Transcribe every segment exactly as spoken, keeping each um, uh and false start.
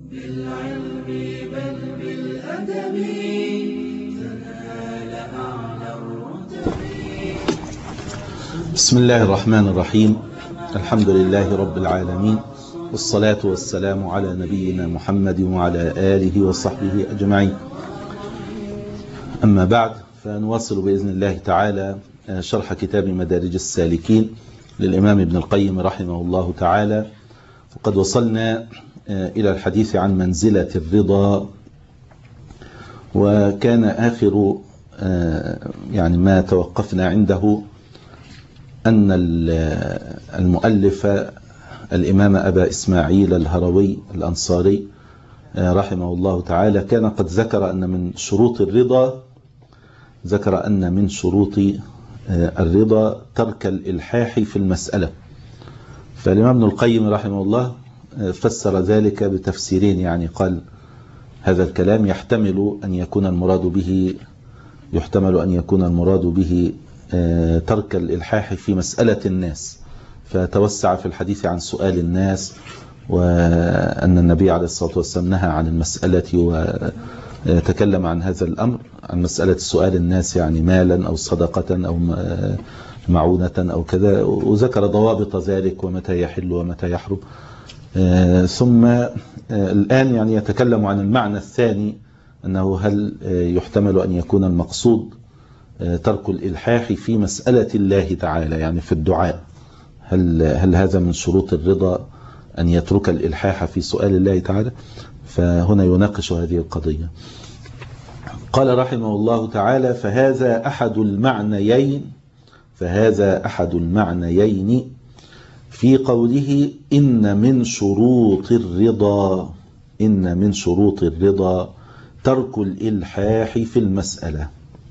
بالعلم بل بالأدب تنال أعلى الرتب. بسم الله الرحمن الرحيم. الحمد لله رب العالمين، والصلاة والسلام على نبينا محمد وعلى آله وصحبه أجمعين. أما بعد، فنواصل بإذن الله تعالى شرح كتاب مدارج السالكين للإمام ابن القيم رحمه الله تعالى. وقد وصلنا إلى الحديث عن منزلة الرضا، وكان آخر يعني ما توقفنا عنده أن المؤلف الإمام أبا إسماعيل الهروي الأنصاري رحمه الله تعالى كان قد ذكر أن من شروط الرضا ذكر أن من شروط الرضا ترك الإلحاح في المسألة. فالإمام ابن القيم رحمه الله فسر ذلك بتفسيرين، يعني قال هذا الكلام يحتمل أن يكون المراد به يحتمل أن يكون المراد به ترك الإلحاح في مسألة الناس، فتوسع في الحديث عن سؤال الناس، وأن النبي عليه الصلاة والسلام نهى عن المسألة وتكلم عن هذا الأمر، عن مسألة سؤال الناس، يعني مالا أو صدقة أو معونة أو كذا، وذكر ضوابط ذلك ومتى يحل ومتى يحرم. ثم الآن يعني يتكلم عن المعنى الثاني، أنه هل يحتمل أن يكون المقصود ترك الإلحاح في مسألة الله تعالى، يعني في الدعاء، هل هل هذا من شروط الرضا أن يترك الإلحاح في سؤال الله تعالى؟ فهنا يناقش هذه القضية. قال رحمه الله تعالى: فهذا أحد المعنيين فهذا أحد المعنيين في قوله إن من شروط الرضا إن من شروط الرضا ترك الإلحاح في المسألة،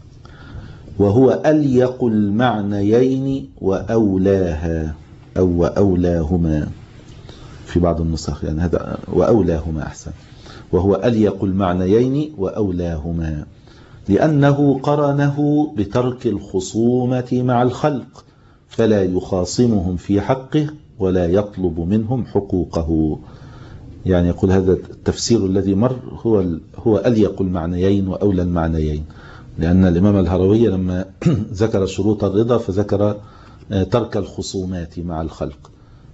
وهو أليق المعنيين وأولاها أو وأولاهما في بعض النسخ، يعني هذا وأولاهما أحسن، وهو أليق المعنيين وأولاهما، لأنه قرنه بترك الخصومة مع الخلق، فلا يخاصمهم في حقه ولا يطلب منهم حقوقه. يعني يقول هذا التفسير الذي مر هو هو أليق المعنيين وأولى المعنيين، لأن الإمام الهروي لما ذكر شروط الرضا فذكر ترك الخصومات مع الخلق،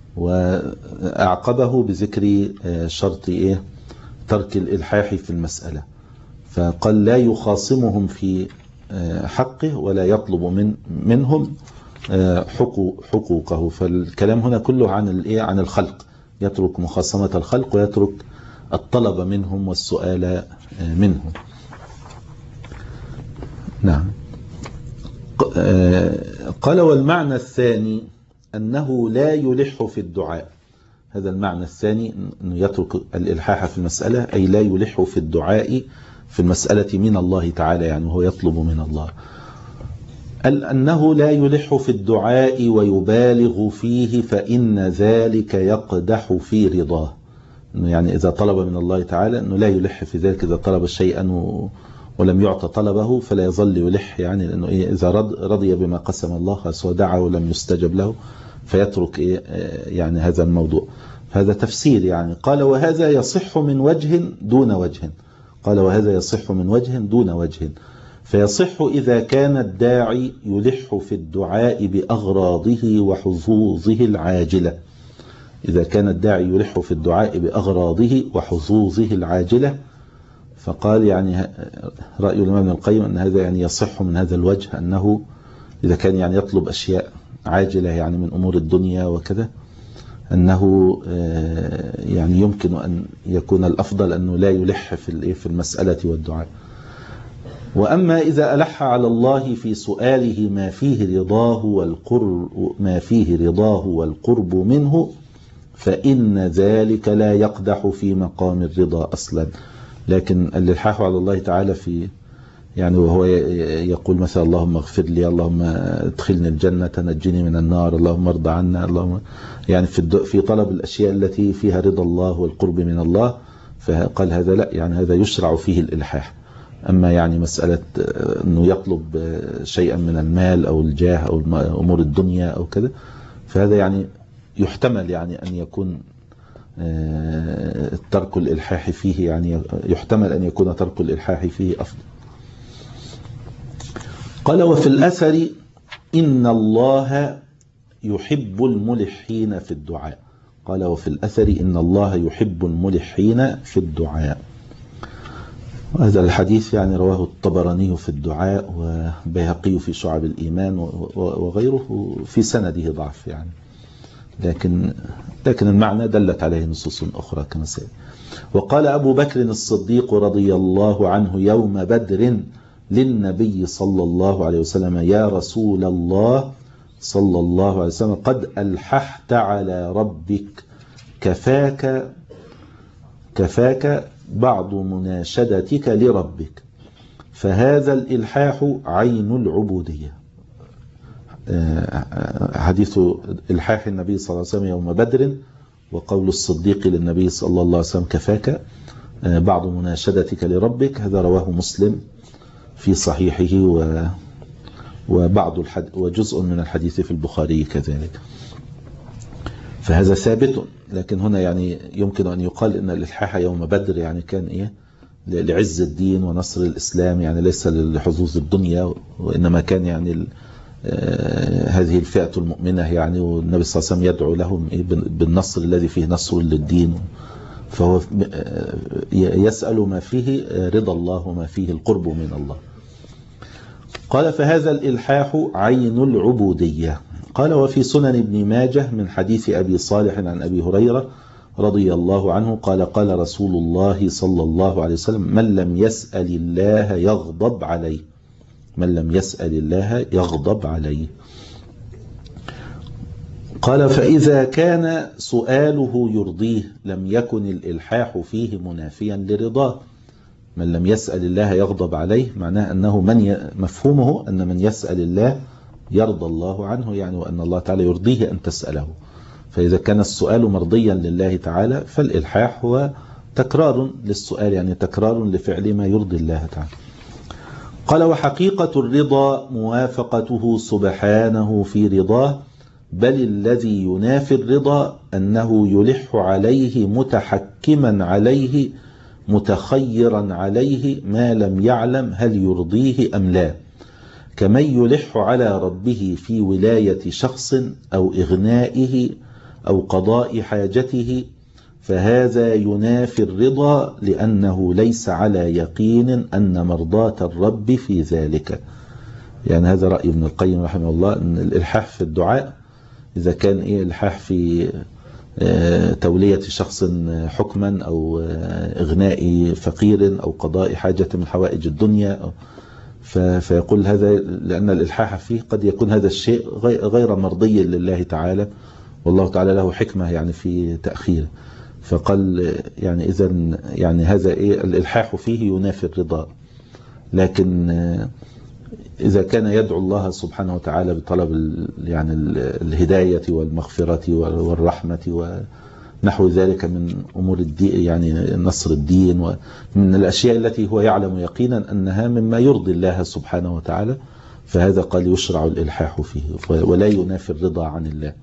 وأعقبه بذكر شرط إيه؟ ترك الإلحاح في المسألة، فقال لا يخاصمهم في حقه ولا يطلب من منهم حقوق حقوقه. فالكلام هنا كله عن الإيه؟ عن الخلق، يترك مخاصمة الخلق ويترك الطلب منهم والسؤال منهم. نعم. قال: والمعنى الثاني أنه لا يلح في الدعاء. هذا المعنى الثاني، أنه يترك الإلحاح في المسألة، أي لا يلح في الدعاء في المسألة من الله تعالى، يعني هو يطلب من الله. أنه لا يلح في الدعاء ويبالغ فيه، فإن ذلك يقدح في رضاه. يعني إذا طلب من الله تعالى أنه لا يلح في ذلك، إذا طلب شيئا ولم يعطى طلبه فلا يظل يلح، يعني لأنه إيه؟ إذا رضي بما قسم الله سواء دعا ولم يستجب له فيترك إيه؟ يعني هذا الموضوع. هذا تفسير. يعني قال: وهذا يصح من وجه دون وجه. قال: وهذا يصح من وجه دون وجه. فيصح إذا كان الداعي يلح في الدعاء بأغراضه وحظوظه العاجلة. إذا كان الداعي يلح في الدعاء بأغراضه وحظوظه العاجلة، فقال يعني رأي الإمام ابن القيم أن هذا يعني يصح من هذا الوجه، أنه إذا كان يعني يطلب أشياء عاجلة يعني من أمور الدنيا وكذا، أنه يعني يمكن أن يكون الأفضل أنه لا يلح في في المسألة والدعاء. وأما إذا ألح على الله في سؤاله ما فيه رضاه والقرب ما فيه رضاه والقرب منه، فإن ذلك لا يقدح في مقام الرضا أصلا. لكن الإلحاح على الله تعالى في يعني وهو يقول مثلا اللهم اغفر لي، اللهم ادخلني الجنة، نجني من النار، اللهم ارضى عنا، اللهم يعني في في طلب الأشياء التي فيها رضا الله والقرب من الله، فقال هذا لا، يعني هذا يشرع فيه الإلحاح. أما يعني مسألة أنه يطلب شيئا من المال أو الجاه أو أمور الدنيا أو كذا، فهذا يعني يحتمل يعني أن يكون ترك الإلحاح فيه يعني يحتمل أن يكون ترك الإلحاح فيه أفضل. قال وفي الأثر إن الله يحب الملحين في الدعاء. قال وفي الأثر إن الله يحب الملحين في الدعاء. هذا الحديث يعني رواه الطبراني في الدعاء وبيهقي في شعب الإيمان وغيره، في سنده ضعف يعني، لكن لكن المعنى دلت عليه نصوص أخرى كما سيأتي. وقال أبو بكر الصديق رضي الله عنه يوم بدر للنبي صلى الله عليه وسلم يا رسول الله صلى الله عليه وسلم قد ألححت على ربك كفاك كفاك بعض مناشدتك لربك، فهذا الإلحاح عين العبودية. حديث إلحاح النبي صلى الله عليه وسلم يوم بدر وقول الصديق للنبي صلى الله عليه وسلم كفاك بعض مناشدتك لربك، هذا رواه مسلم في صحيحه و وبعض الحد وجزء من الحديث في البخاري كذلك، فهذا ثابت. لكن هنا يعني يمكن أن يقال أن الإلحاح يوم بدر يعني كان إيه لعز الدين ونصر الإسلام، يعني ليس لحظوظ الدنيا، وإنما كان يعني هذه الفئة المؤمنة يعني، والنبي صلى الله عليه وسلم يدعو لهم بالنصر الذي فيه نصر للدين، فهو يسأل ما فيه رضا الله وما فيه القرب من الله. قال فهذا الإلحاح عين العبودية. قال وفي سنن ابن ماجه من حديث أبي صالح عن أبي هريرة رضي الله عنه قال قال رسول الله صلى الله عليه وسلم من لم يسأل الله يغضب عليه، من لم يسأل الله يغضب عليه. قال فإذا كان سؤاله يرضيه لم يكن الإلحاح فيه منافيا لرضاه. من لم يسأل الله يغضب عليه معناه أنه من ي... مفهومه أن من يسأل الله يرضى الله عنه يعني، وأن الله تعالى يرضيه أن تسأله. فإذا كان السؤال مرضيا لله تعالى فالإلحاح هو تكرار للسؤال، يعني تكرار لفعل ما يرضي الله تعالى. قال وحقيقة الرضا موافقته سبحانه في رضاه، بل الذي ينافي الرضا أنه يلح عليه متحكما عليه متخيرا عليه ما لم يعلم هل يرضيه أم لا، كمن يلح على ربه في ولاية شخص أو إغنائه أو قضاء حاجته، فهذا ينافي الرضا لأنه ليس على يقين أن مرضاة الرب في ذلك. يعني هذا رأي ابن القيم رحمه الله، أن الإلحاح في الدعاء إذا كان إيه إلحاح في تولية شخص حكما أو إغناء فقير أو قضاء حاجة من حوائج الدنيا، فيقول هذا لأن الإلحاح فيه قد يكون هذا الشيء غير مرضي لله تعالى، والله تعالى له حكمة يعني في تأخيره. فقال يعني إذا يعني هذا إيه الإلحاح فيه ينافي الرضا. لكن إذا كان يدعو الله سبحانه وتعالى بطلب يعني الهداية والمغفرة والرحمة ونحو ذلك من أمور الدين يعني نصر الدين ومن الأشياء التي هو يعلم يقينا أنها مما يرضي الله سبحانه وتعالى، فهذا قال يشرع الإلحاح فيه ولا ينافي الرضا عن الله.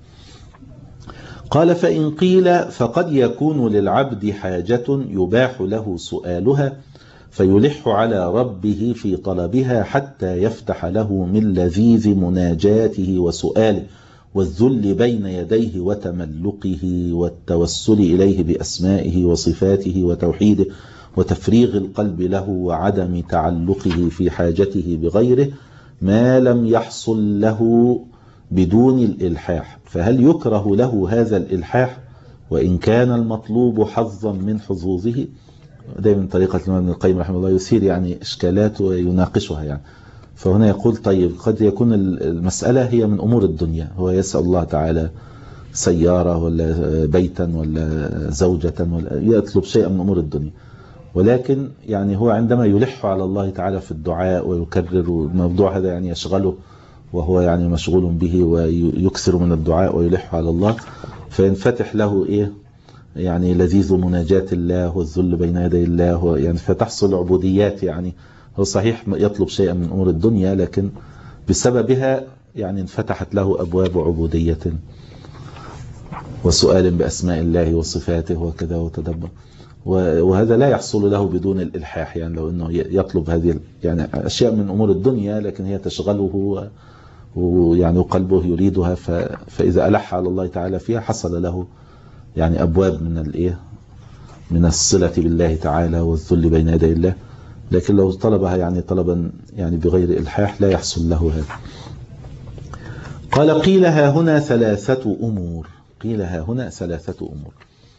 قال فإن قيل فقد يكون للعبد حاجة يباح له سؤالها فيلح على ربه في طلبها حتى يفتح له من لذيذ مناجاته وسؤاله والذل بين يديه وتملقه والتوسل إليه بأسمائه وصفاته وتوحيده وتفريغ القلب له وعدم تعلقه في حاجته بغيره ما لم يحصل له بدون الإلحاح. فهل يكره له هذا الإلحاح وإن كان المطلوب حظا من حظوظه؟ دائما طريقة الإمام ابن القيم رحمه الله يثير يعني إشكالات ويناقشها يعني. فهنا يقول طيب قد يكون المسألة هي من أمور الدنيا، هو يسأل الله تعالى سيارة ولا بيتا ولا زوجة ولا يطلب شيئا من أمور الدنيا، ولكن يعني هو عندما يلح على الله تعالى في الدعاء ويكرر الموضوع هذا يعني يشغله وهو يعني مشغول به ويكثر من الدعاء ويلح على الله، فينفتح له إيه يعني لذيذ مناجاة الله والذل بين يدي الله يعني فتحصل عبوديات. يعني هو صحيح يطلب شيئا من أمور الدنيا لكن بسببها يعني انفتحت له أبواب عبودية. وسؤال بأسماء الله وصفاته وكذا وتدبر. وهذا لا يحصل له بدون الإلحاح، يعني لو أنه يطلب هذه يعني أشياء من أمور الدنيا لكن هي تشغله ويعني قلبه يريدها، فإذا ألح على الله تعالى فيها حصل له يعني أبواب من الإيه من الصلة بالله تعالى والذل بين يدي الله. لكن لو طلبها يعني طلبا يعني بغير إلحاح لا يحصل له هذا. قال قيل ها هنا ثلاثة أمور. قيل ها هنا ثلاثة أمور.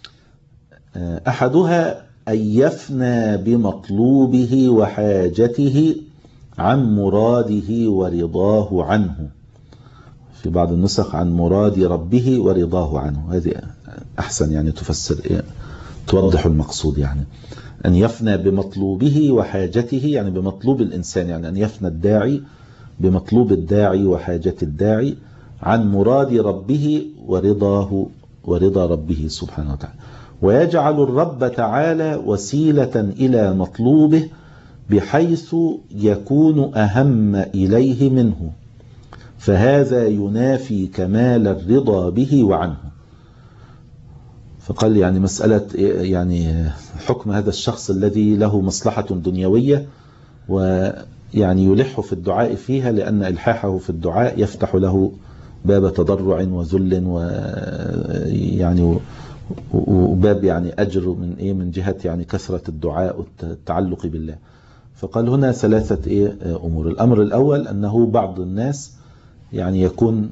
أحدها أن يفنى بمطلوبه وحاجته عن مراده ورضاه عنه، في بعض النسخ عن مراد ربه ورضاه عنه، هذه أحسن يعني تفسر إيه؟ توضح المقصود. يعني أن يفنى بمطلوبه وحاجته، يعني بمطلوب الإنسان، يعني أن يفنى الداعي بمطلوب الداعي وحاجة الداعي عن مراد ربه ورضاه ورضا ربه سبحانه وتعالى، ويجعل الرب تعالى وسيلة إلى مطلوبه بحيث يكون أهم إليه منه، فهذا ينافي كمال الرضا به وعنه. فقال يعني مسألة يعني حكم هذا الشخص الذي له مصلحة دنيوية ويعني يلح في الدعاء فيها، لأن إلحاحه في الدعاء يفتح له باب تضرع وذل ويعني وباب يعني أجر من إيه من جهة يعني كثرة الدعاء والتعلق بالله. فقال هنا ثلاثة إيه أمور. الأمر الأول أنه بعض الناس يعني يكون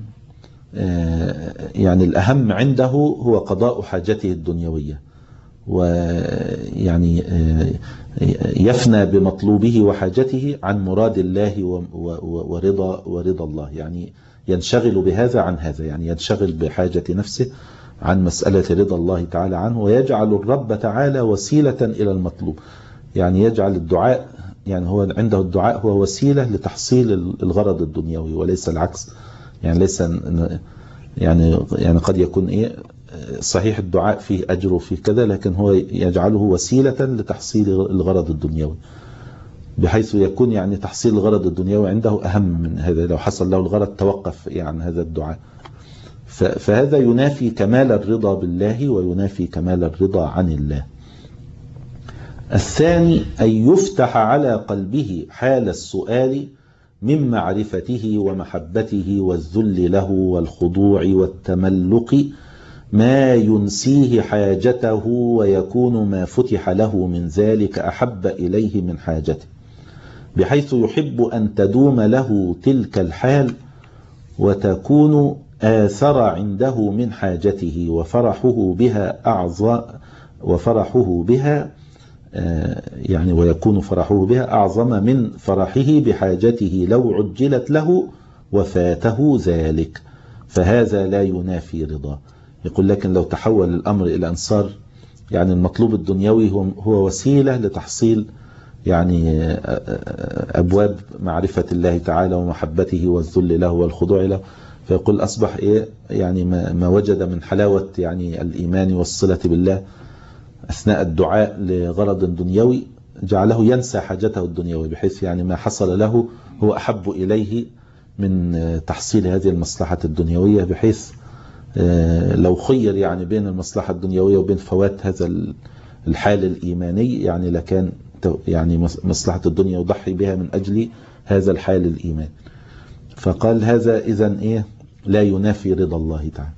يعني الأهم عنده هو قضاء حاجته الدنيوية، ويعني يفنى بمطلوبه وحاجته عن مراد الله ورضا ورضا الله، يعني ينشغل بهذا عن هذا، يعني ينشغل بحاجة نفسه عن مسألة رضا الله تعالى عنه، ويجعل الرب تعالى وسيلة إلى المطلوب، يعني يجعل الدعاء يعني هو عنده الدعاء هو وسيلة لتحصيل الغرض الدنيوي وليس العكس. يعني ليس يعني يعني قد يكون ايه صحيح الدعاء فيه أجر وفيه كذا، لكن هو يجعله وسيلة لتحصيل الغرض الدنيوي، بحيث يكون يعني تحصيل الغرض الدنيوي عنده أهم من هذا. لو حصل له الغرض توقف يعني عن هذا الدعاء. فهذا ينافي كمال الرضا بالله وينافي كمال الرضا عن الله. الثاني أن يفتح على قلبه حال السؤال من معرفته ومحبته والذل له والخضوع والتملق ما ينسيه حاجته، ويكون ما فتح له من ذلك أحب إليه من حاجته، بحيث يحب أن تدوم له تلك الحال وتكون آثر عنده من حاجته، وفرحه بها أعظم وفرحه بها يعني ويكون فرحه بها أعظم من فرحه بحاجته لو عجلت له وفاته ذلك، فهذا لا ينافي رضاه. يقول لكن لو تحول الأمر إلى أن صار يعني المطلوب الدنيوي هو وسيلة لتحصيل يعني أبواب معرفة الله تعالى ومحبته والذل له والخضوع له، فيقول أصبح إيه يعني ما وجد من حلاوة يعني الإيمان والصلة بالله أثناء الدعاء لغرض دنيوي جعله ينسى حاجته الدنيوية، بحيث يعني ما حصل له هو أحب إليه من تحصيل هذه المصلحة الدنيوية، بحيث لو خير يعني بين المصلحة الدنيوية وبين فوات هذا الحال الإيماني يعني لكان يعني مصلحة الدنيا يضحي بها من أجل هذا الحال الإيمان. فقال هذا إذن إيه لا ينافي رضا الله تعالى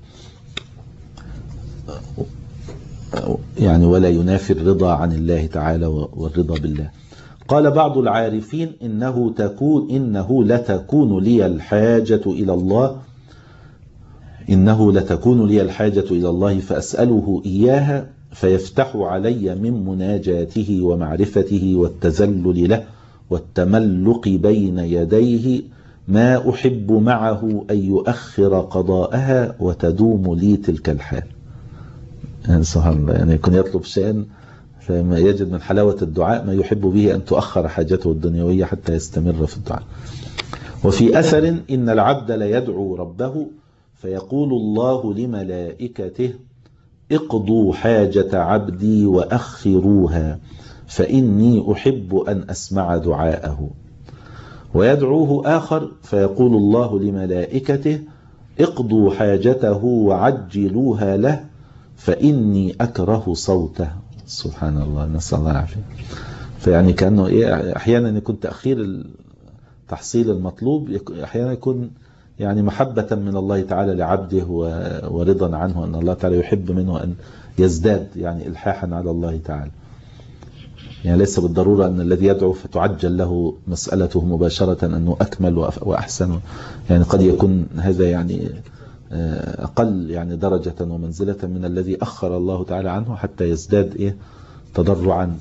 يعني ولا ينافي الرضا عن الله تعالى والرضا بالله. قال بعض العارفين إنه تكون إنه لتكون لي الحاجة إلى الله إنه لتكون لي الحاجة إلى الله فأسأله إياها فيفتح علي من مناجاته ومعرفته والتذلل له والتملق بين يديه ما أحب معه أن يؤخر قضاءها وتدوم لي تلك الحال. يعني سبحان الله، يعني يكون يطلب شيئا فما يجد من حلاوة الدعاء ما يحب به أن تؤخر حاجته الدنيوية حتى يستمر في الدعاء. وفي أثر إن العبد ليدعو ربه فيقول الله لملائكته اقضوا حاجة عبدي وأخروها فإني أحب أن أسمع دعاءه. ويدعوه آخر فيقول الله لملائكته اقضوا حاجته وعجلوها له فإني أكره صوته. سبحان الله، نسأل الله العافية. فيعني كأنه إيه، أحيانا يكون تأخير تحصيل المطلوب، أحيانا يكون يعني محبة من الله تعالى لعبده ورضا عنه، أن الله تعالى يحب منه أن يزداد يعني إلحاحا على الله تعالى. يعني ليس بالضرورة أن الذي يدعو فتعجل له مسألته مباشرة أنه أكمل وأحسن، يعني قد يكون هذا يعني أقل يعني درجة ومنزلة من الذي أخر الله تعالى عنه حتى يزداد إيه تضرعا.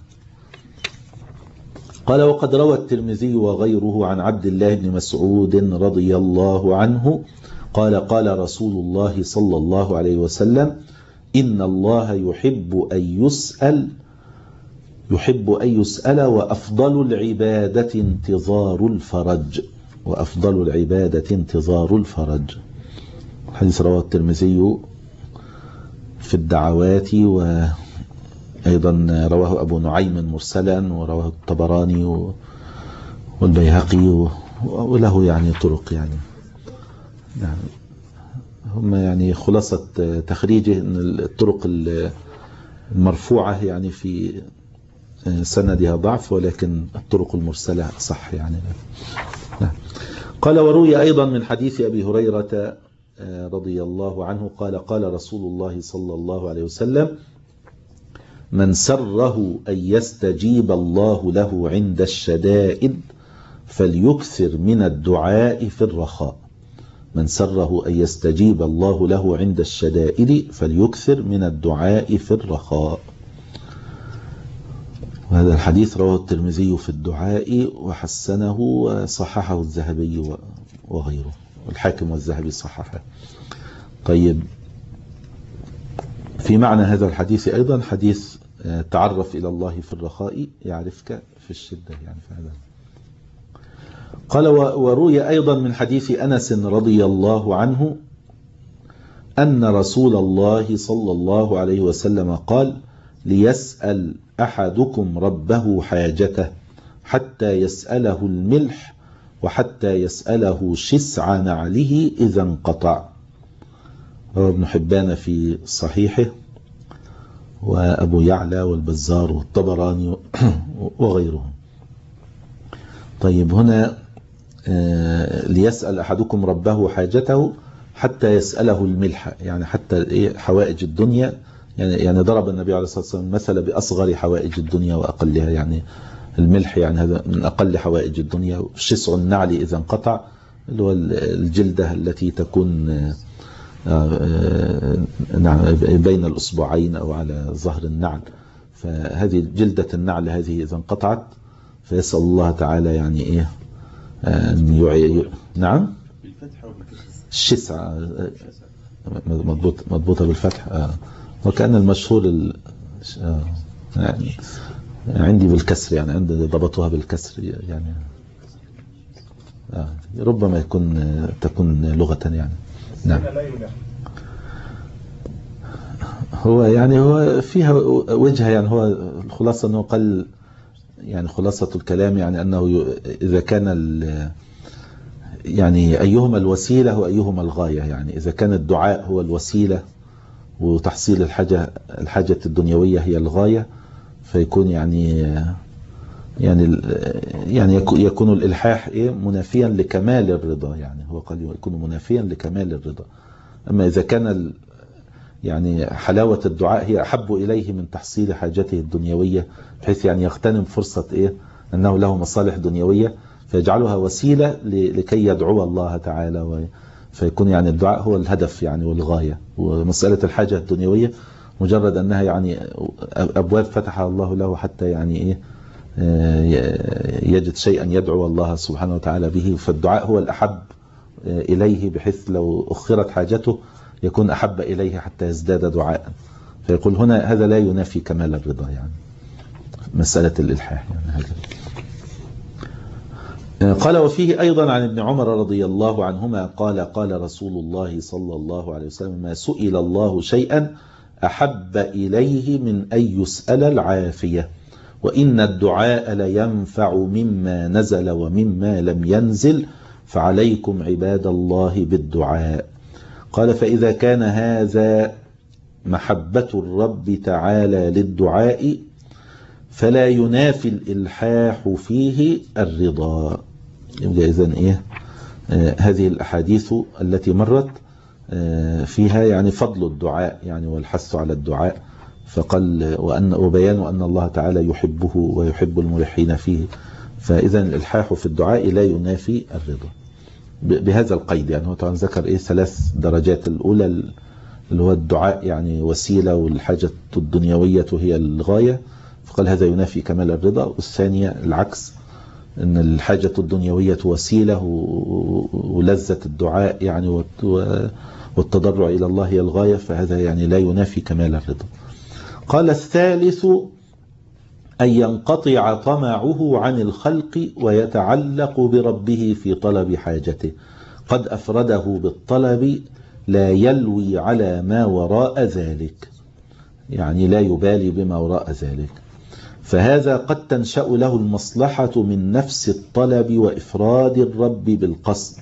قال: وقد روى الترمذي وغيره عن عبد الله بن مسعود رضي الله عنه قال: قال رسول الله صلى الله عليه وسلم: إن الله يحب أن يسأل يحب أن يسأل وأفضل العبادة انتظار الفرج وأفضل العبادة انتظار الفرج. حديث رواه الترمذي في الدعوات، وأيضا رواه أبو نعيم مرسلا، ورواه الطبراني والبيهقي، وله يعني طرق يعني يعني هم يعني خلاصة تخريجه أن الطرق المرفوعة يعني في سندها ضعف، ولكن الطرق المرسلة صح يعني. قال: وروي أيضا من حديث أبي هريرة رضي الله عنه قال: قال رسول الله صلى الله عليه وسلم: من سره أن يستجيب الله له عند الشدائد فليكثر من الدعاء في الرخاء. من سره أن يستجيب الله له عند الشدائد فليكثر من الدعاء في الرخاء. وهذا الحديث رواه الترمذي في الدعاء وحسنه وصححه الذهبي وغيره، والحاكم والذهبي صححه. طيب، في معنى هذا الحديث أيضا حديث تعرف إلى الله في الرخاء يعرفك في الشدة يعني فعلا. قال: وروي أيضا من حديث أنس رضي الله عنه أن رسول الله صلى الله عليه وسلم قال: ليسأل أحدكم ربه حاجته حتى يسأله الملح وحتى يسأله شسع نعله إذا انقطع. رواه ابن حبان في صحيحه، وأبو يعلى والبزار والطبراني وغيرهم. طيب، هنا ليسأل أحدكم ربه حاجته حتى يسأله الملح، يعني حتى حوائج الدنيا، يعني يعني ضرب النبي عليه الصلاة والسلام مثل بأصغر حوائج الدنيا وأقلها، يعني الملح يعني هذا من أقل حوائج الدنيا. شسع النعل إذا انقطع اللي هو الجلدة التي تكون بين الأصبعين أو على ظهر النعل، فهذه جلدة النعل هذه إذا انقطعت فيسأل الله تعالى يعني إيه أن يعي. نعم، الشسع مضبوط مضبوطة بالفتح، آه. وكأن المشهور ال... آه. يعني عندي بالكسر، يعني عندي ضبطوها بالكسر يعني آه. ربما يكون تكون لغة يعني. نعم، هو يعني هو فيها وجهة، يعني هو الخلاصة أنه قال يعني خلاصة الكلام يعني أنه إذا كان ال يعني أيهما الوسيلة وأيهما الغاية، يعني إذا كان الدعاء هو الوسيلة وتحصيل الحاجة الحاجة الدنيوية هي الغاية، فيكون يعني يعني يعني يكون الإلحاح إيه منافيا لكمال الرضا، يعني هو قال يكون منافيا لكمال الرضا. أما إذا كان يعني حلاوة الدعاء هي أحب إليه من تحصيل حاجته الدنيوية، بحيث يعني يغتنم فرصة إيه أنه له مصالح دنيوية فيجعلها وسيلة لكي يدعو الله تعالى، فيكون يعني الدعاء هو الهدف يعني والغاية، ومسألة الحاجة الدنيوية مجرد أنها يعني أبواب فتحها الله له حتى يعني إيه يجد شيئا يدعو الله سبحانه وتعالى به، فالدعاء هو الأحب إليه، بحيث لو أخرت حاجته يكون أحب إليه حتى يزداد دعاء. فيقول هنا هذا لا ينافي كمال الرضا، يعني مسألة الإلحاح يعني هذا. قال: وفيه أيضا عن ابن عمر رضي الله عنهما قال: قال رسول الله صلى الله عليه وسلم: ما سئل الله شيئا أحب إليه من أن يسأل العافية، وإن الدعاء لينفع مما نزل ومما لم ينزل، فعليكم عباد الله بالدعاء. قال فإذا كان هذا محبة الرب تعالى للدعاء فلا ينافي الإلحاح فيه الرضا. يبقى إذن إيه آه هذه الأحاديث التي مرت آه فيها يعني فضل الدعاء يعني والحث على الدعاء، فقال وأن وبيان أن الله تعالى يحبه ويحب الملحين فيه، فإذا الإلحاح في الدعاء لا ينافي الرضا بهذا القيد. يعني هو طبعا ذكر إيه ثلاث درجات، الأولى اللي هو الدعاء يعني وسيلة والحاجة الدنيوية هي الغاية، فقال هذا ينافي كمال الرضا. والثانية العكس، أن الحاجة الدنيوية وسيلة ولذة الدعاء يعني والتضرع إلى الله هي الغاية، فهذا يعني لا ينافي كمال الرضا. قال الثالث أن ينقطع طمعه عن الخلق ويتعلق بربه في طلب حاجته، قد أفرده بالطلب لا يلوي على ما وراء ذلك، يعني لا يبالي بما وراء ذلك، فهذا قد تنشأ له المصلحة من نفس الطلب وإفراد الرب بالقصد.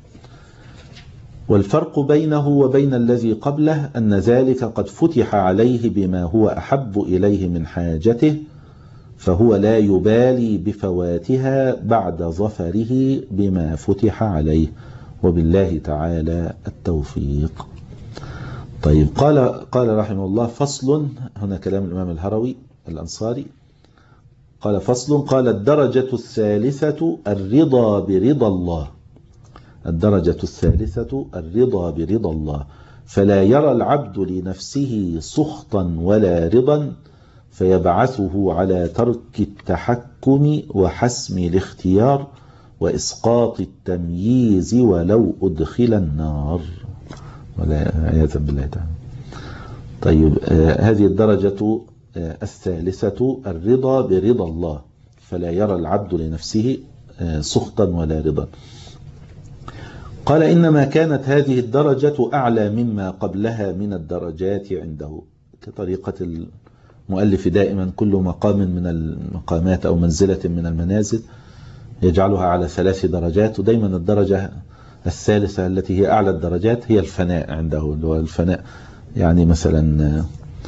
والفرق بينه وبين الذي قبله أن ذلك قد فتح عليه بما هو أحب إليه من حاجته، فهو لا يبالي بفواتها بعد ظفره بما فتح عليه، وبالله تعالى التوفيق. طيب قال قال رحمه الله فصل، هنا كلام الإمام الهروي الأنصاري، قال فصل، قال الدرجة الثالثة الرضا برضا الله، الدرجة الثالثة الرضا برضا الله، فلا يرى العبد لنفسه سخطا ولا رضا فيبعثه على ترك التحكم وحسم الاختيار وإسقاط التمييز ولو أدخل النار، ولا عياذا بالله تعالى. طيب آه هذه الدرجة آه الثالثة الرضا برضا الله، فلا يرى العبد لنفسه آه سخطا ولا رضا. قال إنما كانت هذه الدرجة أعلى مما قبلها من الدرجات عنده، كطريقة المؤلف دائما كل مقام من المقامات أو منزلة من المنازل يجعلها على ثلاث درجات، ودايما الدرجة الثالثة التي هي أعلى الدرجات هي الفناء عنده، اللي هو الفناء يعني مثلا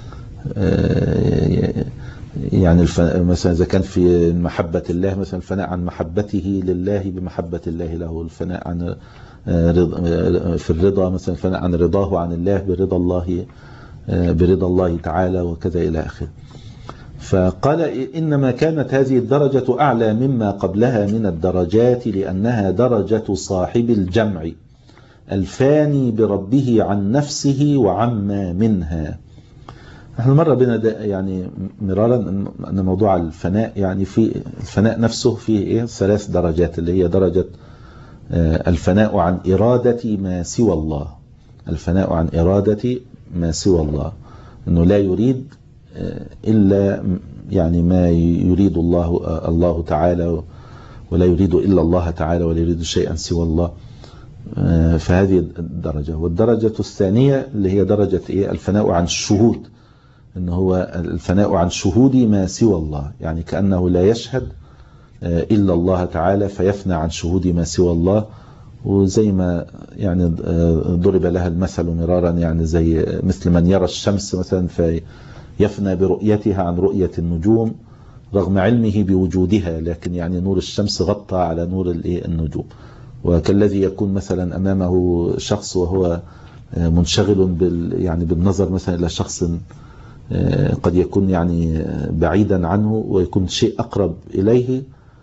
يعني مثلا إذا كان في محبة الله مثلا الفناء عن محبته لله بمحبة الله له، الفناء عن في الرضا مثلا الفناء عن رضاه عن الله برضا الله برضا الله تعالى، وكذا إلى آخره. فقال إنما كانت هذه الدرجة أعلى مما قبلها من الدرجات لأنها درجة صاحب الجمع الفاني بربه عن نفسه وعما منها. نحن مرة بنا يعني مرارا أن موضوع الفناء يعني في الفناء نفسه فيه إيه ثلاث درجات، اللي هي درجة الفناء عن إرادة ما سوى الله، الفناء عن إرادة ما سوى الله، أنه لا يريد إلا يعني ما يريد الله الله تعالى، ولا يريد إلا الله تعالى ولا يريد شيئا سوى الله، فهذه الدرجة. والدرجة الثانية اللي هي درجة إيه الفناء عن الشهود، إن هو الفناء عن شهود ما سوى الله، يعني كأنه لا يشهد إلا الله تعالى فيفنى عن شهود ما سوى الله. وزي ما يعني ضرب لها المثل مرارا، يعني زي مثل من يرى الشمس مثلا فيفنى برؤيتها عن رؤية النجوم رغم علمه بوجودها، لكن يعني نور الشمس غطى على نور النجوم. وكالذي يكون مثلا أمامه شخص وهو منشغل بال يعني بالنظر مثلا إلى شخص قد يكون يعني بعيدا عنه ويكون شيء أقرب إليه،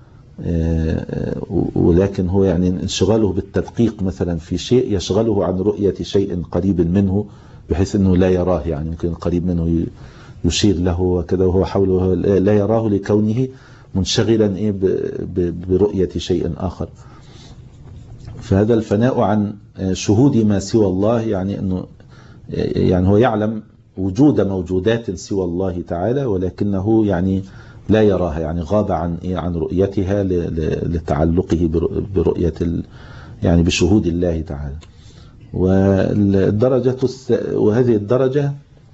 ولكن هو يعني انشغاله بالتدقيق مثلا في شيء يشغله عن رؤية شيء قريب منه بحيث أنه لا يراه، يعني يمكن قريب منه يشير له وكذا وهو حوله لا يراه لكونه منشغلا إيه برؤية شيء آخر. فهذا الفناء عن شهود ما سوى الله، يعني أنه يعني هو يعلم وجود موجودات سوى الله تعالى ولكنه يعني لا يراها، يعني غاب عن عن رؤيتها لتعلقه برؤية يعني بشهود الله تعالى. والدرجة وهذه الدرجة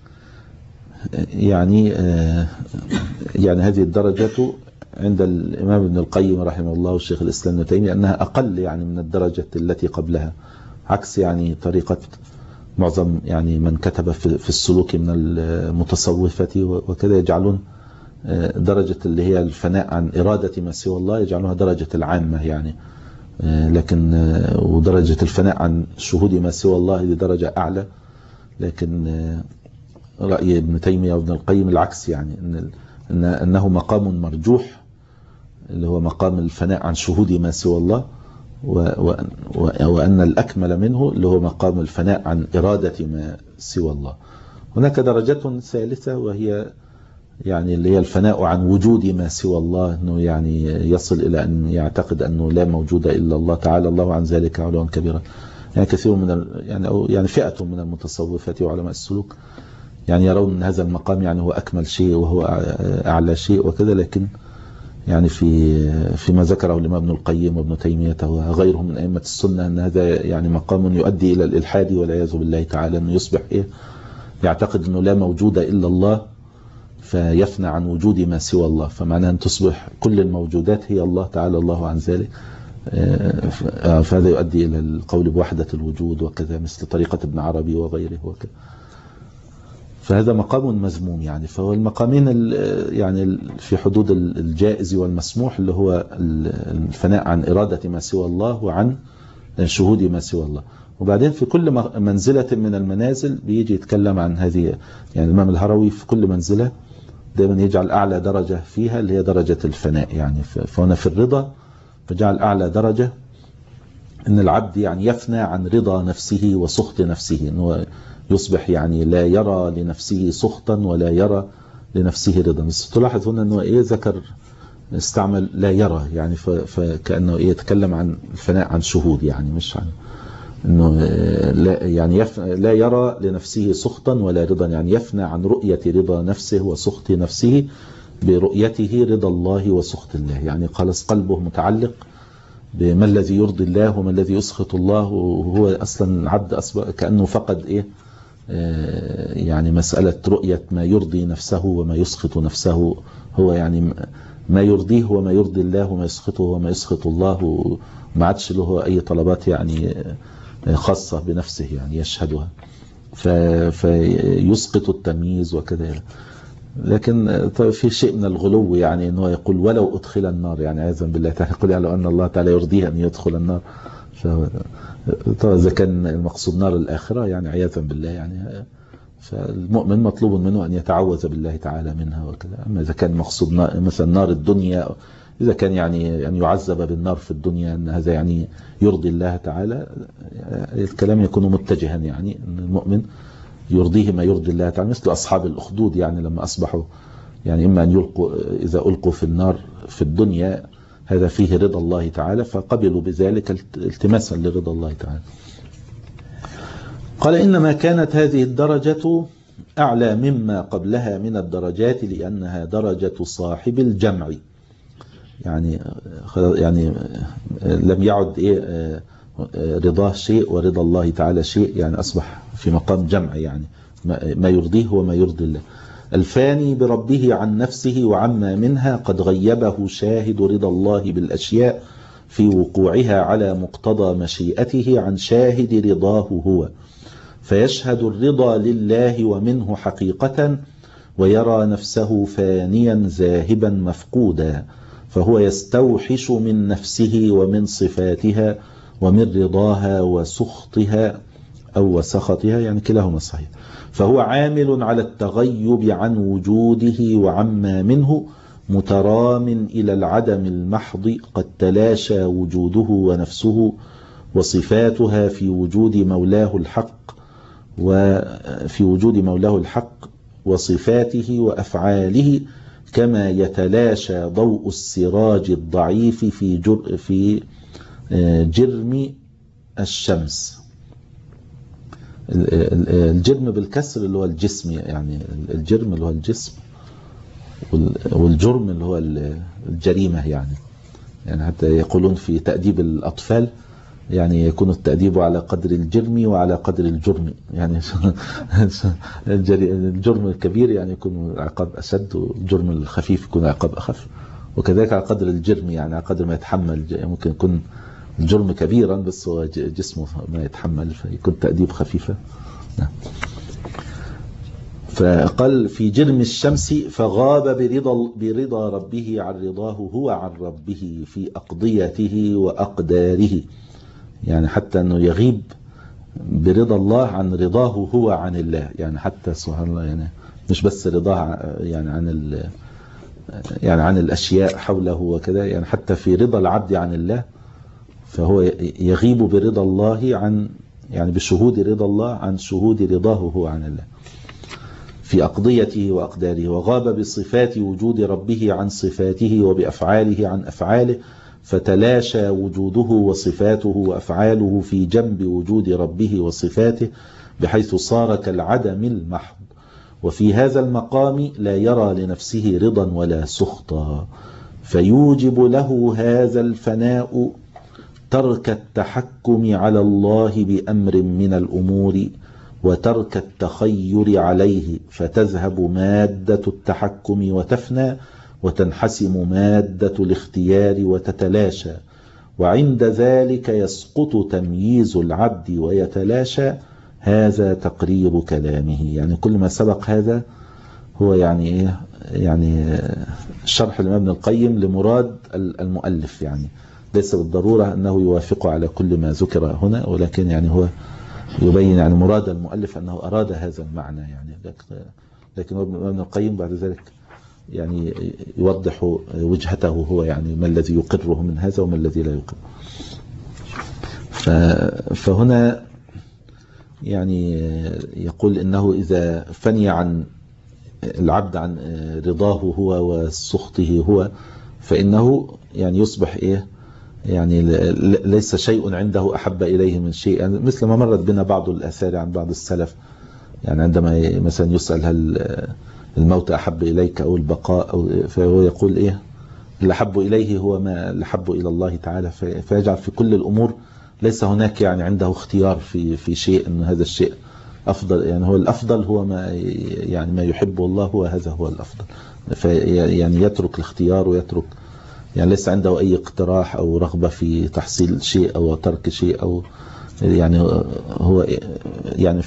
يعني يعني هذه الدرجة عند الإمام ابن القيم رحمه الله والشيخ الإسلام ابن تيمية أنها أقل يعني من الدرجة التي قبلها، عكس يعني طريقة معظم يعني من كتب في السلوك من المتصوفة وكذا يجعلون درجة اللي هي الفناء عن إرادة ما سوى الله يجعلونها درجة العامة يعني، لكن ودرجة الفناء عن شهود ما سوى الله دي درجة أعلى. لكن رأي ابن تيمية وابن القيم العكس، يعني إن أنه مقام مرجوح اللي هو مقام الفناء عن شهود ما سوى الله، وأن الأكمل منه اللي هو مقام الفناء عن إرادة ما سوى الله. هناك درجة ثالثة وهي يعني اللي هي الفناء عن وجود ما سوى الله، أنه يعني يصل إلى أن يعتقد أنه لا موجود إلا الله تعالى الله عن ذلك علوا كبيرا. يعني كثير من يعني أو يعني فئة من المتصوفة وعلماء السلوك يعني يرون أن هذا المقام يعني هو أكمل شيء وهو أعلى شيء وكذا، لكن يعني في فيما ذكره الإمام ابن القيم وابن تيمية وغيرهم من أئمة السنة أن هذا يعني مقام يؤدي إلى الإلحاد والعياذ بالله تعالى، أنه يصبح إيه يعتقد أنه لا موجود إلا الله فيفنى عن وجود ما سوى الله، فمعنى أن تصبح كل الموجودات هي الله تعالى الله عن ذلك. فهذا يؤدي إلى القول بوحدة الوجود وكذا، مثل طريقة ابن عربي وغيره وكذا. فهذا مقام مذموم يعني. فهو المقامين يعني في حدود الجائز والمسموح اللي هو الفناء عن إرادة ما سوى الله وعن شهود ما سوى الله. وبعدين في كل منزلة من المنازل بيجي يتكلم عن هذه، يعني الإمام الهروي في كل منزلة دائما يجعل أعلى درجة فيها اللي هي درجة الفناء يعني. فهنا في الرضا فجعل أعلى درجة أن العبد يعني يفنى عن رضا نفسه وسخط نفسه، أنه يصبح يعني لا يرى لنفسه سخطا ولا يرى لنفسه رضا. بس تلاحظ هنا أنه إيه ذكر استعمل لا يرى يعني، فكأنه إيه يتكلم عن الفناء عن شهود يعني، مش عن انه لا يعني يف... لا يرى لنفسه سخطا ولا رضا، يعني يفنى عن رؤية رضا نفسه وسخط نفسه برؤيته رضا الله وسخط الله. يعني خلاص قلبه متعلق بما الذي يرضي الله وما الذي يسخط الله، وهو اصلا العبد كأنه فقد ايه آه يعني مسألة رؤية ما يرضي نفسه وما يسخط نفسه. هو يعني ما يرضيه وما يرضي الله وما يسخطه وما يسخط الله، وما عادش له اي طلبات يعني خاصة بنفسه يعني يشهدها، فيسقط التمييز وكذا. لكن في شيء من الغلو يعني أنه يقول ولو أدخل النار، يعني عياذا بالله تعالى يقول يعني لو أن الله تعالى يرضيه أن يدخل النار. طبعا إذا كان المقصود نار الآخرة يعني عياذا بالله يعني، فالمؤمن مطلوب منه أن يتعوذ بالله تعالى منها وكذا. أما إذا كان مقصود مثلا نار الدنيا، إذا كان يعني أن يعذب بالنار في الدنيا أن هذا يعني يرضي الله تعالى، الكلام يكون متجها يعني أن المؤمن يرضيه ما يرضي الله تعالى، مثل أصحاب الأخدود يعني لما أصبحوا يعني إما أن يلقوا إذا ألقوا في النار في الدنيا هذا فيه رضا الله تعالى فقبلوا بذلك التماسا لرضا الله تعالى. قال إنما كانت هذه الدرجة أعلى مما قبلها من الدرجات لأنها درجة صاحب الجمع، يعني يعني لم يعد إيه رضاه شيء ورضا الله تعالى شيء، يعني أصبح في مقام جمع يعني ما يرضيه وما يرضي الله. الفاني بربه عن نفسه وعما منها قد غيبه شاهد رضا الله بالأشياء في وقوعها على مقتضى مشيئته عن شاهد رضاه هو، فيشهد الرضا لله ومنه حقيقة ويرى نفسه فانيا ذاهبا مفقودا، فهو يستوحش من نفسه ومن صفاتها ومن رضاها وسخطها أو وسخطها، يعني كلاهما صحيح. فهو عامل على التغيب عن وجوده وعما منه مترام إلى العدم المحض قد تلاشى وجوده ونفسه وصفاتها في وجود مولاه الحق وفي وجود مولاه الحق وصفاته وأفعاله كما يتلاشى ضوء السراج الضعيف في جر في جرم الشمس. الجرم بالكسر اللي هو الجسم، يعني الجرم اللي هو الجسم والجرم اللي هو الجريمة يعني. يعني حتى يقولون في تأديب الأطفال يعني يكون التأديب على قدر الجرم وعلى قدر الجرم، يعني الجرم الكبير يعني يكون العقاب أشد والجرم الخفيف يكون العقاب أخف، وكذلك على قدر الجرم يعني على قدر ما يتحمل. ممكن يكون الجرم كبيرا بس هو جسمه ما يتحمل فيكون تأديب خفيفة فقال في جرم الشمس فغاب برضا, برضا ربه عن رضاه هو عن ربه في أقضيته وأقداره، يعني حتى أنه يغيب برضا الله عن رضاه هو عن الله، يعني حتى سبحان الله يعني مش بس رضاه يعني عن ال يعني عن الأشياء حوله وكذا، يعني حتى في رضا العبد عن الله فهو يغيب برضا الله عن يعني بشهود رضا الله عن شهود رضاه هو عن الله في أقضيته وأقداره. وغاب بصفات وجود ربه عن صفاته وبأفعاله عن أفعاله، فتلاشى وجوده وصفاته وأفعاله في جنب وجود ربه وصفاته بحيث صار كالعدم المحض. وفي هذا المقام لا يرى لنفسه رضا ولا سخطا، فيوجب له هذا الفناء ترك التحكم على الله بأمر من الأمور وترك التخير عليه، فتذهب مادة التحكم وتفنى، وتنحسم مادة الاختيار وتتلاشى، وعند ذلك يسقط تمييز العبد ويتلاشى. هذا تقرير كلامه. يعني كل ما سبق هذا هو يعني ايه يعني شرح الإمام ابن القيم لمراد المؤلف، يعني ليس بالضرورة أنه يوافق على كل ما ذكر هنا، ولكن يعني هو يبين يعني مراد المؤلف أنه أراد هذا المعنى يعني. لكن ابن القيم بعد ذلك يعني يوضح وجهته هو، يعني ما الذي يقره من هذا وما الذي لا يقره. فهنا يعني يقول إنه إذا فني عن العبد عن رضاه هو وسخطه هو فإنه يعني يصبح إيه يعني ليس شيء عنده أحب إليه من شيء، يعني مثل ما مرت بنا بعض الآثار عن بعض السلف، يعني عندما مثلا يسأل هل الموت أحب إليك أو البقاء أو فهو يقول إيه الأحب إليه هو ما الأحب إلى الله تعالى، فيجعل في كل الأمور ليس هناك يعني عنده اختيار في في شيء أن هذا الشيء أفضل، يعني هو الأفضل هو ما يعني ما يحبه الله هو هذا هو الأفضل، يعني يترك الاختيار ويترك يعني ليس عنده أي اقتراح أو رغبة في تحصيل شيء أو ترك شيء، أو يعني هو يعني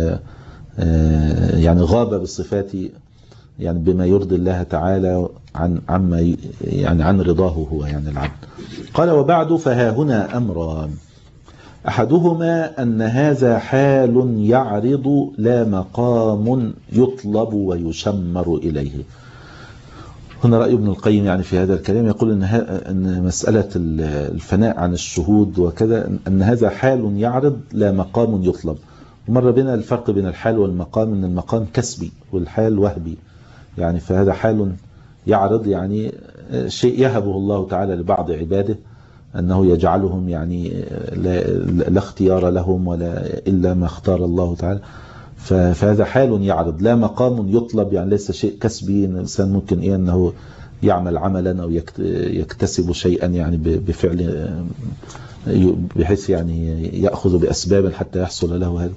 يعني غاب بالصفات يعني بما يرضي الله تعالى عن عما يعني عن رضاه هو يعني العبد. قال وبعد فها هنا أمران، أحدهما أن هذا حال يعرض لا مقام يطلب ويشمر إليه. هنا رأي ابن القيم يعني في هذا الكلام يقول إن, أن مسألة الفناء عن الشهود وكذا أن هذا حال يعرض لا مقام يطلب. ومر بنا الفرق بين الحال والمقام، أن المقام كسبي والحال وهبي، يعني فهذا حال يعرض يعني شيء يهبه الله تعالى لبعض عباده أنه يجعلهم يعني لا, لا اختيار لهم ولا إلا ما اختار الله تعالى، فهذا حال يعرض لا مقام يطلب، يعني ليس شيء كسبي الإنسان ممكن إيه أنه يعمل عملا أو يكتسب شيئا يعني بفعل بحيث يعني يأخذ بأسباب حتى يحصل له هذا.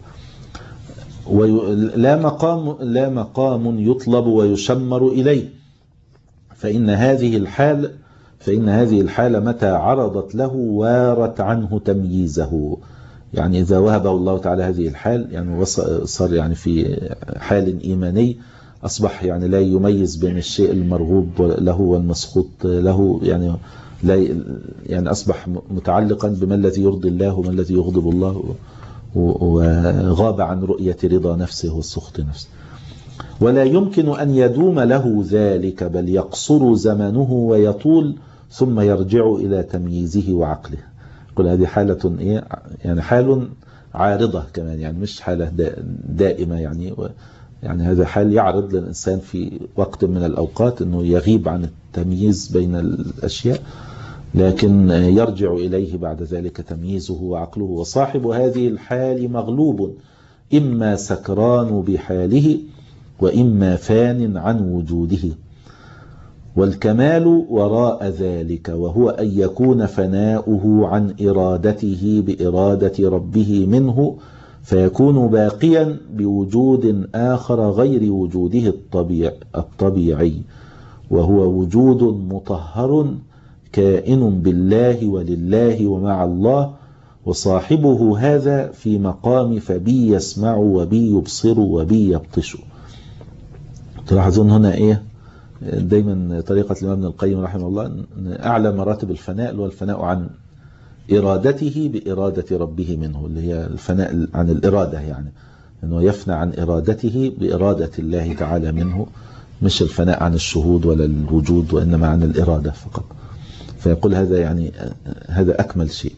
لا مقام لا مقام يطلب ويشمر إليه، فإن هذه الحال فإن هذه الحالة متى عرضت له وارت عنه تمييزه، يعني إذا وهبه الله تعالى هذه الحال يعني صار يعني في حال إيماني أصبح يعني لا يميز بين الشيء المرغوب له والمسخوط له، يعني لا يعني أصبح متعلقا بما الذي يرضي الله وما الذي يغضب الله، وغاب عن رؤية رضا نفسه والسخط نفسه. ولا يمكن أن يدوم له ذلك، بل يقصر زمنه ويطول ثم يرجع إلى تمييزه وعقله. قل هذه حالة إيه يعني حال عارضة كمان، يعني مش حالة دائمة، يعني يعني هذا حال يعرض للإنسان في وقت من الأوقات أنه يغيب عن التمييز بين الأشياء، لكن يرجع إليه بعد ذلك تمييزه وعقله. وصاحب هذه الحال مغلوب، إما سكران بحاله وإما فان عن وجوده، والكمال وراء ذلك، وهو أن يكون فناؤه عن إرادته بإرادة ربه منه، فيكون باقيا بوجود آخر غير وجوده الطبيعي, الطبيعي وهو وجود مطهر كائن بالله ولله ومع الله، وصاحبه هذا في مقام فبي يسمع وبي يبصر وبي يبطش. تلاحظون هنا ايه دايما طريقة الإمام ابن القيم رحمه الله، أن أعلى مراتب الفناء اللي هو الفناء عن إرادته بإرادة ربه منه، اللي هي الفناء عن الإرادة، يعني أنه يفنى عن إرادته بإرادة الله تعالى منه، مش الفناء عن الشهود ولا الوجود، وإنما عن الإرادة فقط. فيقول هذا يعني هذا أكمل شيء.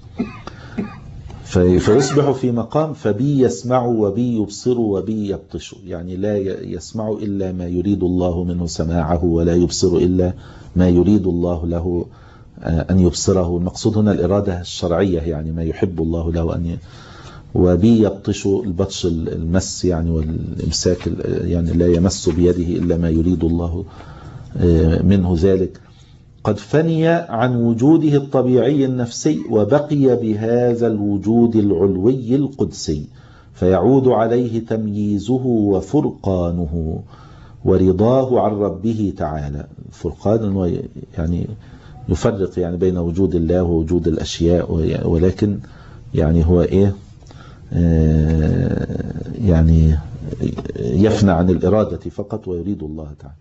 فيصبح في مقام فبي يسمع وبي يبصر وبي يبطش، يعني لا يسمع إلا ما يريد الله منه سماعه، ولا يبصر إلا ما يريد الله له أن يبصره. المقصود هنا الإرادة الشرعية، يعني ما يحب الله له أن ي... وبي يبطش البطش المس يعني والإمساك، يعني لا يمس بيده إلا ما يريد الله منه ذلك. قد فني عن وجوده الطبيعي النفسي وبقي بهذا الوجود العلوي القدسي، فيعود عليه تمييزه وفرقانه ورضاه عن ربه تعالى. فرقان يعني يفرق يعني بين وجود الله ووجود الأشياء، ولكن يعني هو إيه آه يعني يفنى عن الإرادة فقط ويريد الله تعالى.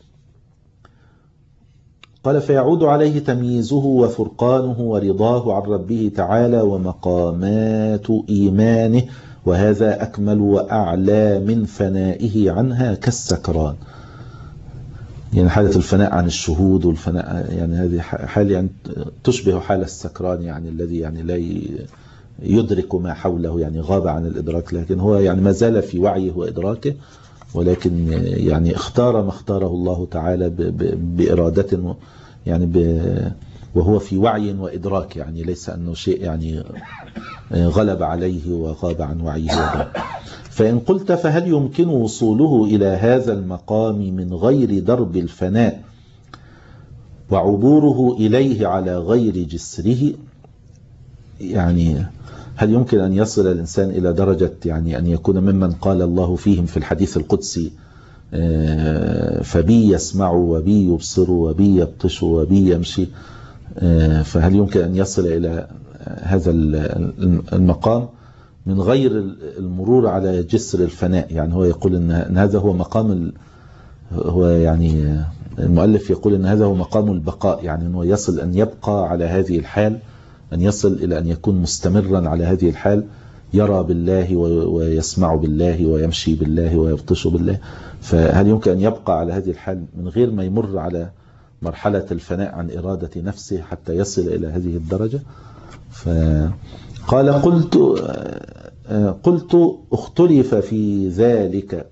قال فيعود عليه تمييزه وفرقانه ورضاه عن ربه تعالى ومقامات إيمانه، وهذا أكمل وأعلى من فنائه عنها كالسكران. يعني حالة الفناء عن الشهود والفناء، يعني هذه حال يعني تشبه حال السكران، يعني الذي يعني لا يدرك ما حوله، يعني غاب عن الإدراك، لكن هو يعني ما زال في وعيه وإدراكه، ولكن يعني اختار ما اختاره الله تعالى بإرادة، يعني ب وهو في وعي وإدراك، يعني ليس أنه شيء يعني غلب عليه وغاب عن وعيه وإدراكه. فإن قلت فهل يمكن وصوله إلى هذا المقام من غير درب الفناء وعبوره إليه على غير جسره؟ يعني هل يمكن أن يصل الإنسان إلى درجة يعني أن يكون ممن قال الله فيهم في الحديث القدسي فبي يسمع وبي يبصر وبي يبطش وبي يمشي؟ فهل يمكن أن يصل إلى هذا المقام من غير المرور على جسر الفناء؟ يعني هو يقول أن هذا هو مقام، هو يعني المؤلف يقول أن هذا هو مقام البقاء، يعني أنه يصل أن يبقى على هذه الحال، أن يصل إلى أن يكون مستمرا على هذه الحال، يرى بالله ويسمع بالله ويمشي بالله ويبطش بالله. فهل يمكن أن يبقى على هذه الحال من غير ما يمر على مرحلة الفناء عن إرادة نفسه حتى يصل إلى هذه الدرجة؟ فقال قلت قلت اختلف في ذلك،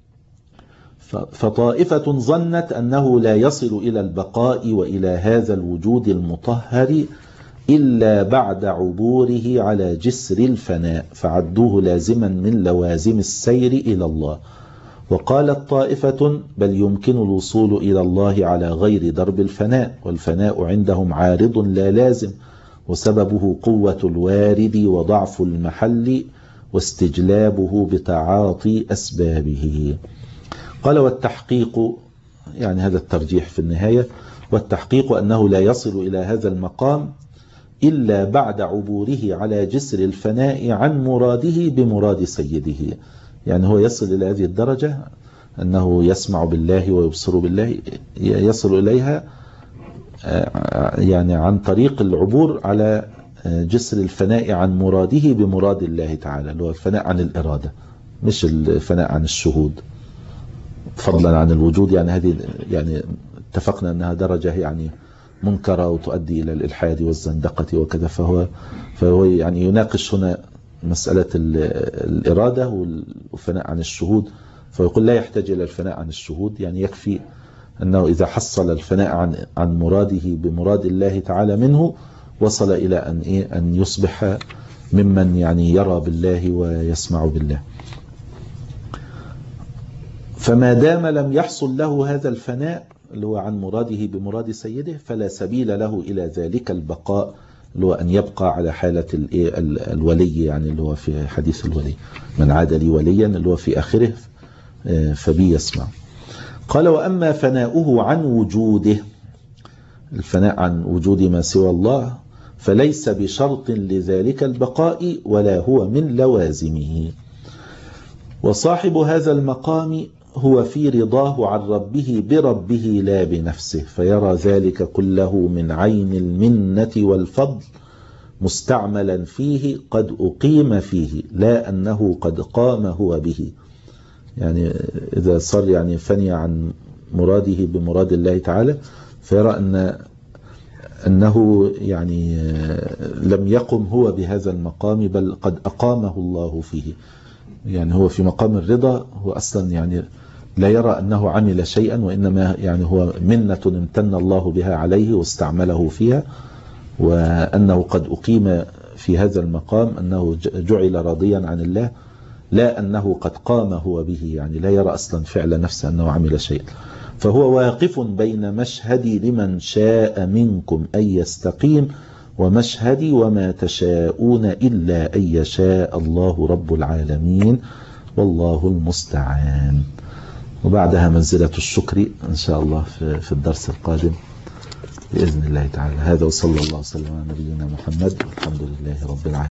فطائفة ظنت أنه لا يصل إلى البقاء وإلى هذا الوجود المطهر إلا بعد عبوره على جسر الفناء، فعدوه لازما من لوازم السير إلى الله. وقالت طائفة بل يمكن الوصول إلى الله على غير درب الفناء، والفناء عندهم عارض لا لازم، وسببه قوة الوارد وضعف المحل واستجلابه بتعاطي أسبابه. قال والتحقيق، يعني هذا الترجيح في النهاية، والتحقيق أنه لا يصل إلى هذا المقام إلا بعد عبوره على جسر الفناء عن مراده بمراد سيده. يعني هو يصل إلى هذه الدرجة أنه يسمع بالله ويبصر بالله، يصل إليها يعني عن طريق العبور على جسر الفناء عن مراده بمراد الله تعالى، اللي هو الفناء عن الإرادة، مش الفناء عن الشهود فضلا عن الوجود. يعني هذه يعني اتفقنا أنها درجة يعني منكرة وتؤدي إلى الإلحاد والزندقة وكذا. فهو فهو يعني يناقش هنا مسألة الإرادة والفناء عن الشهود، فيقول لا يحتاج إلى الفناء عن الشهود، يعني يكفي أنه إذا حصل الفناء عن عن مراده بمراد الله تعالى منه وصل إلى أن إيه أن يصبح ممن يعني يرى بالله ويسمع بالله. فما دام لم يحصل له هذا الفناء اللي هو عن مراده بمراد سيده، فلا سبيل له إلى ذلك البقاء اللي هو أن يبقى على حالة الولي، يعني اللي هو في حديث الولي من عاد لي وليا، اللي هو في آخره فبي يسمع. قال وأما فناؤه عن وجوده، الفناء عن وجود ما سوى الله، فليس بشرط لذلك البقاء ولا هو من لوازمه. وصاحب هذا المقام هو في رضاه عن ربه بربه لا بنفسه، فيرى ذلك كله من عين المنة والفضل مستعملا فيه قد أقيم فيه، لا أنه قد قام هو به. يعني إذا صار يعني فني عن مراده بمراد الله تعالى، فيرى أن أنه يعني لم يقم هو بهذا المقام، بل قد أقامه الله فيه. يعني هو في مقام الرضا هو أصلا يعني لا يرى أنه عمل شيئا، وإنما يعني هو منة امتن الله بها عليه واستعمله فيها، وأنه قد أقيم في هذا المقام أنه جعل راضيا عن الله، لا أنه قد قام هو به. يعني لا يرى أصلا فعل نفسه أنه عمل شيئا. فهو واقف بين مشهدي لمن شاء منكم أن يستقيم ومشهدي وما تشاءون إلا أن يشاء الله رب العالمين، والله المستعان. وبعدها منزلة الشكر إن شاء الله في الدرس القادم بإذن الله تعالى. هذا وصلى الله وسلم على نبينا محمد والحمد لله رب العالمين.